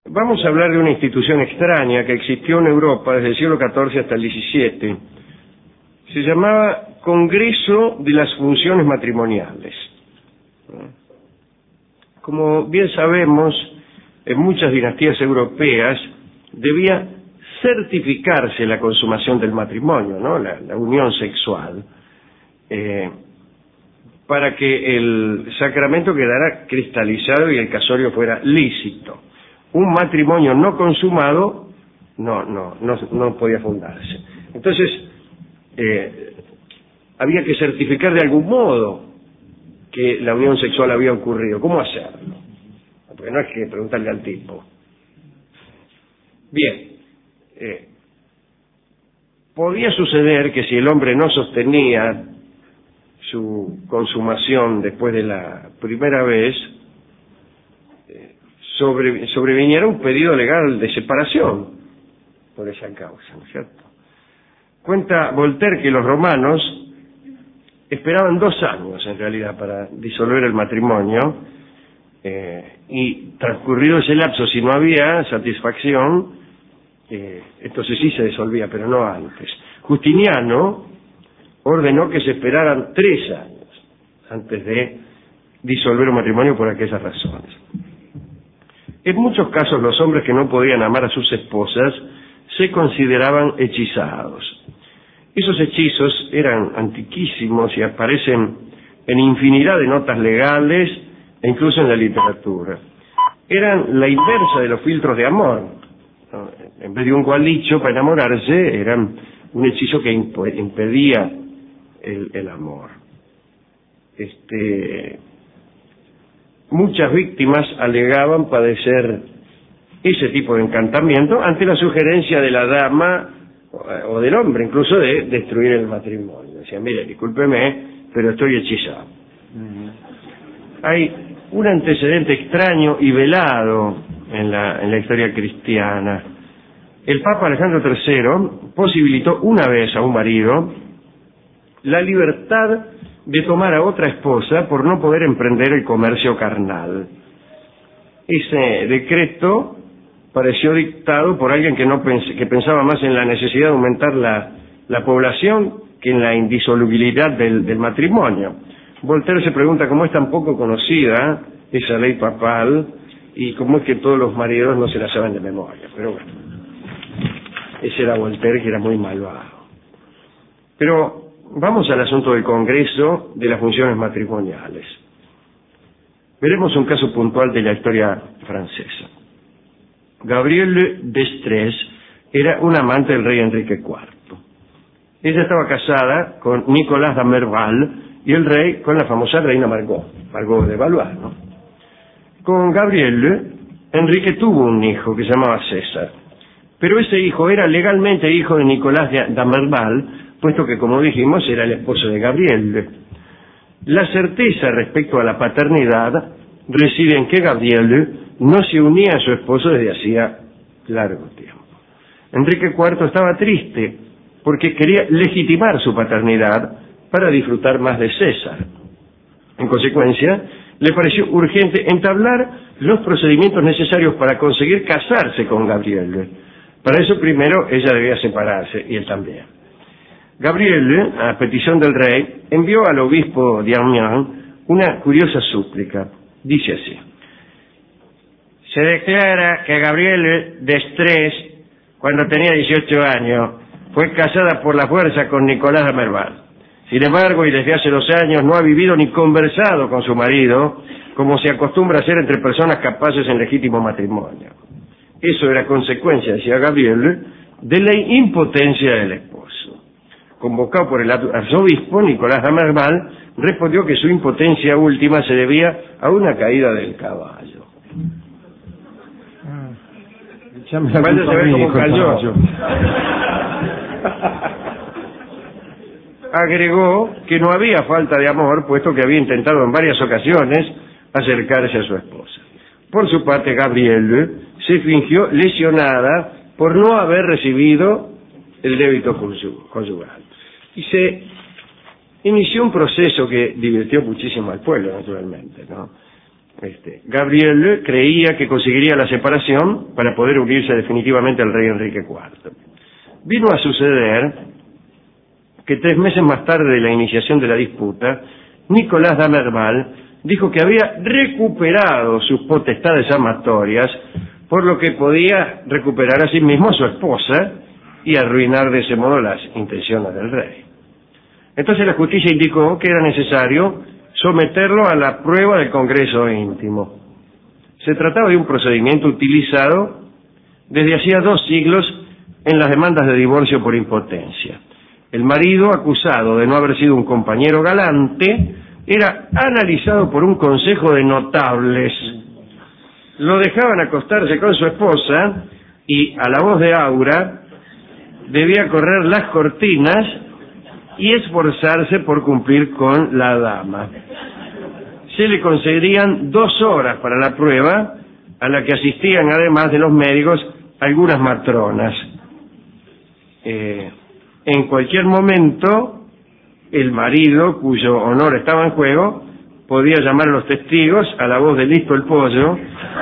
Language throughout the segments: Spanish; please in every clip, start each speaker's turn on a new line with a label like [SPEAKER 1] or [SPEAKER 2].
[SPEAKER 1] Vamos a hablar de una institución extraña que existió en Europa desde el siglo XIV hasta el XVII. Se llamaba Congreso de las Funciones Matrimoniales. Como bien sabemos, en muchas dinastías europeas debía certificarse la consumación del matrimonio, ¿no? La unión sexual, para que el sacramento quedara cristalizado y el casorio fuera lícito. Un matrimonio no consumado no podía fundarse. Entonces, había que certificar de algún modo que la unión sexual había ocurrido. ¿Cómo hacerlo? Porque no es que preguntarle al tipo. Bien, podía suceder que si el hombre no sostenía su consumación después de la primera vez, sobreviniera un pedido legal de separación por esa causa, ¿no es cierto? Cuenta Voltaire que los romanos esperaban 2 años en realidad para disolver el matrimonio, y transcurrido ese lapso, si no había satisfacción, entonces sí se disolvía, pero no antes. Justiniano ordenó que se esperaran 3 años antes de disolver un matrimonio por aquellas razones. En muchos casos los hombres que no podían amar a sus esposas se consideraban hechizados. Esos hechizos eran antiquísimos y aparecen en infinidad de notas legales e incluso en la literatura. Eran la inversa de los filtros de amor, ¿no? En vez de un gualicho para enamorarse, eran un hechizo que impedía el amor. Muchas víctimas alegaban padecer ese tipo de encantamiento ante la sugerencia de la dama o del hombre, incluso de destruir el matrimonio. Decían, mire, discúlpeme, pero estoy hechizado. Hay un antecedente extraño y velado en la historia cristiana. El Papa Alejandro III posibilitó una vez a un marido la libertad de tomar a otra esposa por no poder emprender el comercio carnal. Ese decreto pareció dictado por alguien que pensaba más en la necesidad de aumentar la población que en la indisolubilidad del matrimonio. Voltaire se pregunta cómo es tan poco conocida esa ley papal y cómo es que todos los maridos no se la saben de memoria. Pero bueno, ese era Voltaire, que era muy malvado. Pero vamos al asunto del Congreso de las Funciones Matrimoniales. Veremos un caso puntual de la historia francesa. Gabrielle d'Estrées era una amante del rey Enrique IV. Ella estaba casada con Nicolás de Merval y el rey con la famosa reina Margot de Valois, ¿no? Con Gabrielle, Enrique tuvo un hijo que se llamaba César, pero ese hijo era legalmente hijo de Nicolás de Merval, puesto que, como dijimos, era el esposo de Gabrielle. La certeza respecto a la paternidad reside en que Gabrielle no se unía a su esposo desde hacía largo tiempo. Enrique IV estaba triste porque quería legitimar su paternidad para disfrutar más de César. En consecuencia, le pareció urgente entablar los procedimientos necesarios para conseguir casarse con Gabrielle. Para eso primero ella debía separarse, y él también. Gabrielle, a petición del rey, envió al obispo de Amiens una curiosa súplica. Dice así: se declara que Gabrielle d'Estrées, cuando tenía 18 años, fue casada por la fuerza con Nicolás de Merval. Sin embargo, y desde hace 2 años, no ha vivido ni conversado con su marido, como se acostumbra a hacer entre personas capaces en legítimo matrimonio. Eso era consecuencia, decía Gabrielle, de la impotencia del esposo. Convocado por el arzobispo, Nicolás de Merval respondió que su impotencia última se debía a una caída del caballo. Vaya a ver cómo cayó. Agregó que no había falta de amor, puesto que había intentado en varias ocasiones acercarse a su esposa. Por su parte, Gabrielle se fingió lesionada por no haber recibido el débito conyugal. Y se inició un proceso que divirtió muchísimo al pueblo, naturalmente, ¿no? Gabriel creía que conseguiría la separación para poder unirse definitivamente al rey Enrique IV. Vino a suceder que 3 meses más tarde de la iniciación de la disputa, Nicolás d'Amerval dijo que había recuperado sus potestades amatorias, por lo que podía recuperar a sí mismo a su esposa y arruinar de ese modo las intenciones del rey. Entonces la justicia indicó que era necesario someterlo a la prueba del Congreso íntimo. Se trataba de un procedimiento utilizado desde hacía 2 siglos en las demandas de divorcio por impotencia. El marido, acusado de no haber sido un compañero galante, era analizado por un consejo de notables. Lo dejaban acostarse con su esposa y, a la voz de Aura, debía correr las cortinas y esforzarse por cumplir con la dama. Se le concedían 2 horas para la prueba, a la que asistían, además de los médicos, algunas matronas. En cualquier momento, el marido, cuyo honor estaba en juego, podía llamar a los testigos a la voz de Listo el Pollo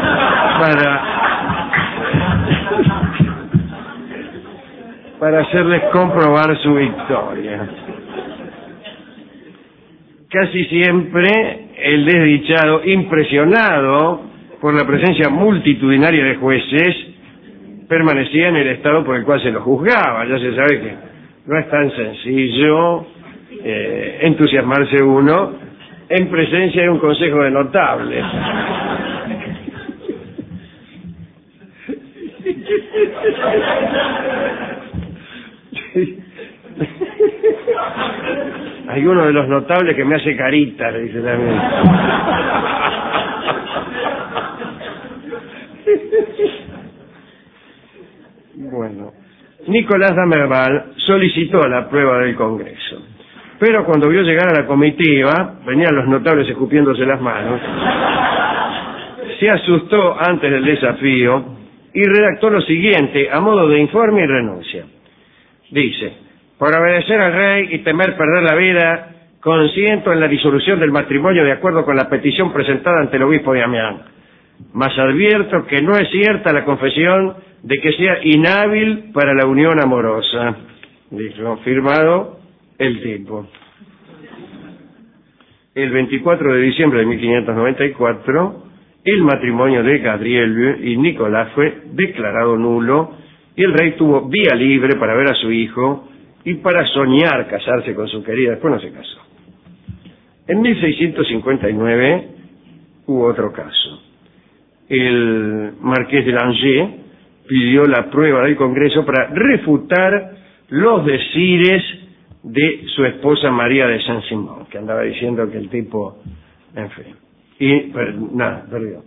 [SPEAKER 1] para hacerles comprobar su victoria. Casi siempre el desdichado, impresionado por la presencia multitudinaria de jueces, permanecía en el estado por el cual se lo juzgaba. Ya se sabe que no es tan sencillo entusiasmarse uno en presencia de un consejo de notables. Hay uno de los notables que me hace caritas, le dice también. Bueno, Nicolás d'Amerval solicitó la prueba del Congreso, pero cuando vio llegar a la comitiva, venían los notables escupiéndose las manos, se asustó antes del desafío y redactó lo siguiente a modo de informe y renuncia. Dice: por obedecer al rey y temer perder la vida, consiento en la disolución del matrimonio de acuerdo con la petición presentada ante el obispo de Amiens. Mas advierto que no es cierta la confesión de que sea inhábil para la unión amorosa. Dijo, firmado el tipo. El 24 de diciembre de 1594, el matrimonio de Gabriel y Nicolás fue declarado nulo y el rey tuvo vía libre para ver a su hijo y para soñar casarse con su querida. Después no se casó. En 1659 hubo otro caso. El marqués de Langeais pidió la prueba del Congreso para refutar los decires de su esposa María de Saint-Simon, que andaba diciendo que el tipo, en fin, y nada, perdió.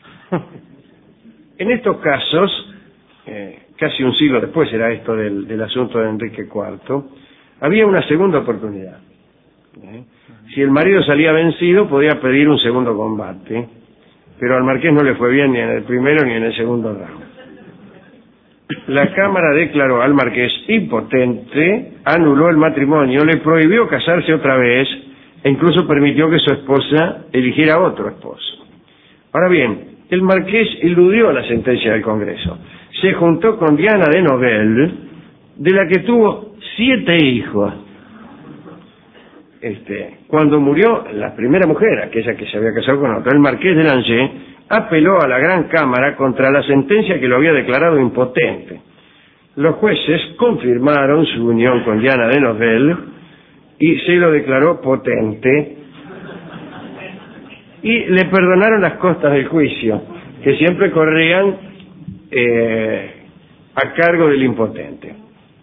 [SPEAKER 1] En estos casos, casi un siglo después era esto del asunto de Enrique IV, había una segunda oportunidad. Si el marido salía vencido, podía pedir un segundo combate, pero al marqués no le fue bien ni en el primero ni en el segundo round. La Cámara declaró al marqués impotente, anuló el matrimonio, le prohibió casarse otra vez e incluso permitió que su esposa eligiera otro esposo. Ahora bien, el marqués eludió la sentencia del Congreso. Se juntó con Diana de Novel, de la que tuvo 7 hijos. Cuando murió la primera mujer, aquella que se había casado con otro, el marqués de Langeais apeló a la Gran Cámara contra la sentencia que lo había declarado impotente. Los jueces confirmaron su unión con Diana de Novel y se lo declaró potente y le perdonaron las costas del juicio, que siempre corrían a cargo del impotente.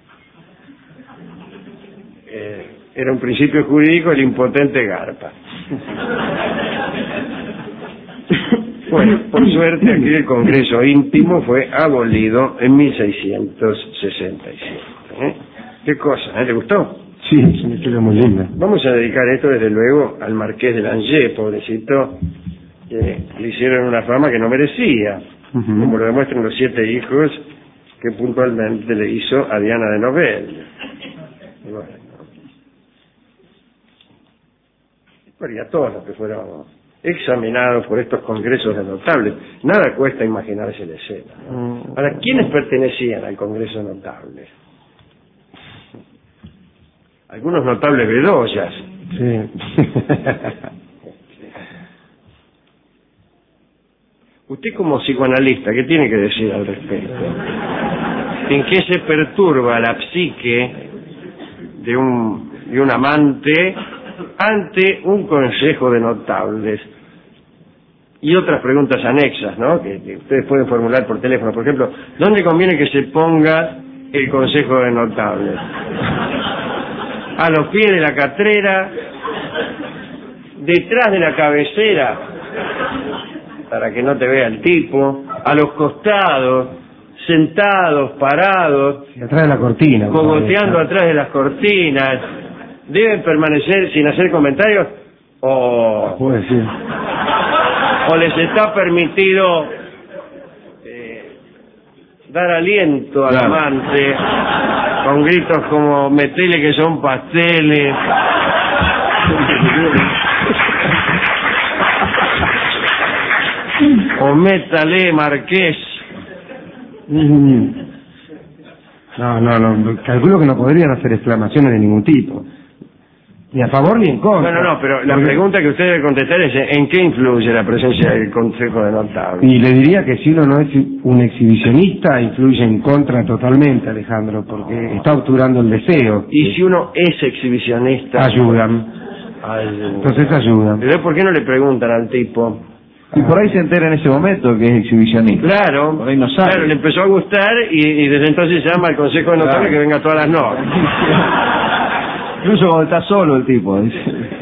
[SPEAKER 1] Era un principio jurídico, el impotente garpa. Bueno, por suerte aquí el Congreso íntimo fue abolido en 1667. ¿Qué cosa? ¿Le gustó?
[SPEAKER 2] Sí, es una historia muy linda.
[SPEAKER 1] Vamos a dedicar esto desde luego al marqués de Langeais, pobrecito, que le hicieron una fama que no merecía, como lo demuestran los 7 hijos que puntualmente le hizo a Diana de Novel. Bueno, y a todos los que fueron examinados por estos congresos de notables. Nada cuesta imaginarse la escena, ¿no? Ahora, ¿quiénes pertenecían al Congreso de Notables? Algunos notables bedoyas.
[SPEAKER 2] Sí.
[SPEAKER 1] Usted como psicoanalista, ¿qué tiene que decir al respecto? ¿En qué se perturba la psique de un amante ante un consejo de notables? Y otras preguntas anexas, ¿no? Que ustedes pueden formular por teléfono. Por ejemplo, ¿dónde conviene que se ponga el consejo de notables? ¿A los pies de la catrera? ¿Detrás de la cabecera? Para que no te vea el tipo. ¿A los costados? ¿Sentados? ¿Parados?
[SPEAKER 2] Y atrás de la cortina.
[SPEAKER 1] ¿Cogoteando atrás de las cortinas? ¿Deben permanecer sin hacer comentarios?
[SPEAKER 2] Puede ser.
[SPEAKER 1] ¿O les está permitido dar aliento al amante con gritos como metele que son pasteles? O métale, Marqués.
[SPEAKER 2] No, calculo que no podrían hacer exclamaciones de ningún tipo, ni a favor ni en contra.
[SPEAKER 1] Bueno, no, pero la pregunta que usted debe contestar es ¿en qué influye la presencia del Consejo de Notables?
[SPEAKER 2] Y le diría que si uno no es un exhibicionista, influye en contra totalmente, Alejandro, porque está obturando el deseo.
[SPEAKER 1] Y si uno es exhibicionista...
[SPEAKER 2] Ayudan. Entonces ayudan.
[SPEAKER 1] Pero ¿por qué no le preguntan al tipo?
[SPEAKER 3] Y por ahí se entera en ese momento que es exhibicionista.
[SPEAKER 1] Claro,
[SPEAKER 3] por ahí no sabe.
[SPEAKER 1] Claro, le empezó a gustar y desde entonces llama al Consejo de Notables que venga todas las noches.
[SPEAKER 3] Incluso cuando está solo el tipo. Dice.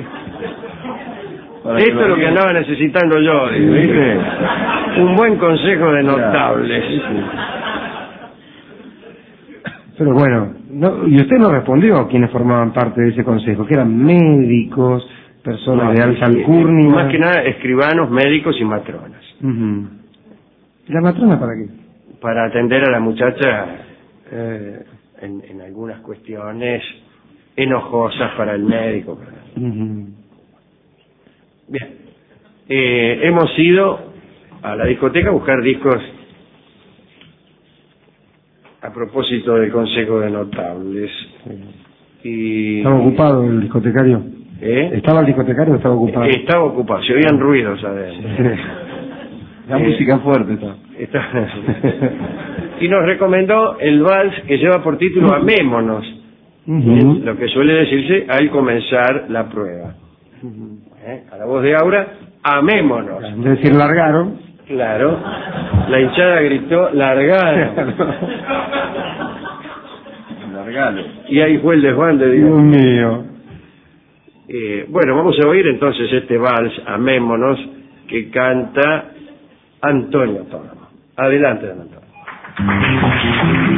[SPEAKER 1] Esto es lo que andaba necesitando yo, ¿viste? Un buen Consejo de Notables.
[SPEAKER 2] Pero bueno, y usted no respondió a quienes formaban parte de ese consejo, que eran médicos, personas de alta alcurnia.
[SPEAKER 1] Más que nada, escribanos, médicos y matronas.
[SPEAKER 2] ¿Y la matrona para qué?
[SPEAKER 1] Para atender a la muchacha en algunas cuestiones enojosas para el médico. Bien. Hemos ido a la discoteca a buscar discos a propósito del Consejo de Notables. Y...
[SPEAKER 2] ¿Estaba ocupado el discotecario? ¿Estaba el discotecario o estaba ocupado?
[SPEAKER 1] Estaba ocupado, se oían ruidos adentro.
[SPEAKER 3] La música fuerte
[SPEAKER 1] está. Y nos recomendó el vals que lleva por título Amémonos, lo que suele decirse al comenzar la prueba. A la voz de Aura, amémonos.
[SPEAKER 2] Es decir, largaron.
[SPEAKER 1] Claro, la hinchada gritó, largaron.
[SPEAKER 3] Largalo.
[SPEAKER 1] Y ahí fue el desván de
[SPEAKER 2] Dios mío.
[SPEAKER 1] Bueno, vamos a oír entonces este vals, Amémonos, que canta Antonio Tóramo. Adelante, don Antonio.